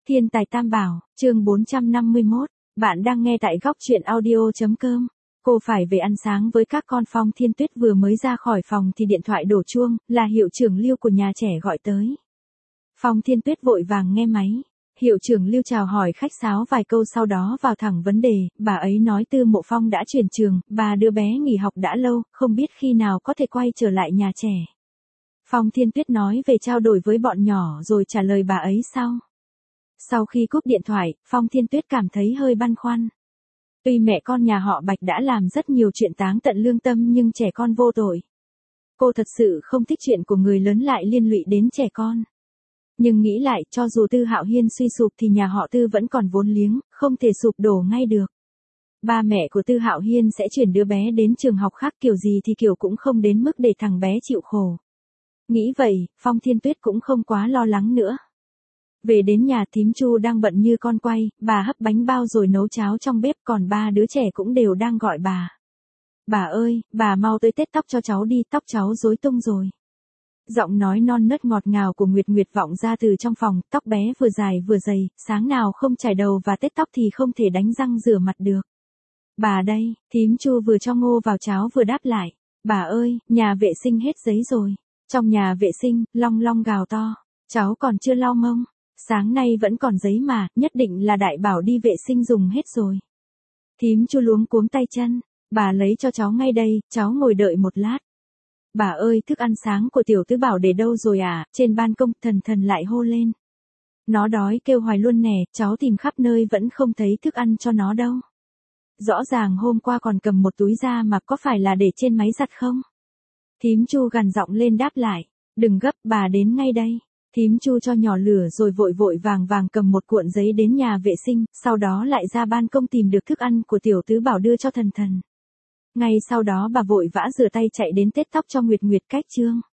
Thiên tài tam bảo, chương 451. Bạn đang nghe tại góc truyện audio.com. Cô phải về ăn sáng với các con. Phong Thiên Tuyết vừa mới ra khỏi phòng thì điện thoại đổ chuông, là hiệu trưởng Lưu của nhà trẻ gọi tới. Phong Thiên Tuyết vội vàng nghe máy. Hiệu trưởng Lưu chào hỏi khách sáo vài câu sau đó vào thẳng vấn đề, bà ấy nói Tư Mộ Phong đã chuyển trường, bà đứa bé nghỉ học đã lâu, không biết khi nào có thể quay trở lại nhà trẻ. Phong Thiên Tuyết nói về trao đổi với bọn nhỏ rồi trả lời bà ấy sau. Sau khi cúp điện thoại, Phong Thiên Tuyết cảm thấy hơi băn khoăn. Tuy mẹ con nhà họ Bạch đã làm rất nhiều chuyện táng tận lương tâm nhưng trẻ con vô tội. Cô thật sự không thích chuyện của người lớn lại liên lụy đến trẻ con. Nhưng nghĩ lại, cho dù Tư Hạo Hiên suy sụp thì nhà họ Tư vẫn còn vốn liếng, không thể sụp đổ ngay được. Ba mẹ của Tư Hạo Hiên sẽ chuyển đứa bé đến trường học khác kiểu gì thì kiểu cũng không đến mức để thằng bé chịu khổ. Nghĩ vậy, Phong Thiên Tuyết cũng không quá lo lắng nữa. Về đến nhà, thím Chu đang bận như con quay, bà hấp bánh bao rồi nấu cháo trong bếp, còn ba đứa trẻ cũng đều đang gọi bà. Bà ơi, bà mau tới tết tóc cho cháu đi, tóc cháu rối tung rồi. Giọng nói non nớt ngọt ngào của Nguyệt Nguyệt vọng ra từ trong phòng, tóc bé vừa dài vừa dày, sáng nào không chải đầu và tết tóc thì không thể đánh răng rửa mặt được. Bà đây, thím Chu vừa cho ngô vào cháo vừa đáp lại. Bà ơi, nhà vệ sinh hết giấy rồi. Trong nhà vệ sinh, Long Long gào to. Cháu còn chưa lau mông. Sáng nay vẫn còn giấy mà, nhất định là Đại Bảo đi vệ sinh dùng hết rồi. Thím Chu luống cuống tay chân. Bà lấy cho cháu ngay đây, cháu ngồi đợi một lát. Bà ơi, thức ăn sáng của Tiểu Tứ Bảo để đâu rồi à? Trên ban công. Thần Thần lại hô lên. Nó đói kêu hoài luôn nè, cháu tìm khắp nơi vẫn không thấy thức ăn cho nó đâu. Rõ ràng hôm qua còn cầm một túi ra mà, có phải là để trên máy giặt không? Thím Chu gằn giọng lên đáp lại. Đừng gấp, bà đến ngay đây. Thím Chu cho nhỏ lửa rồi vội vội vàng vàng cầm một cuộn giấy đến nhà vệ sinh, sau đó lại ra ban công tìm được thức ăn của Tiểu Tứ Bảo đưa cho Thần Thần. Ngay sau đó bà vội vã rửa tay chạy đến tết tóc cho Nguyệt Nguyệt cách trương.